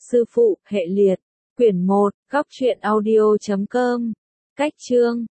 sư phụ, hệ liệt. Quyển 1, góc truyện audio.com. Cách chương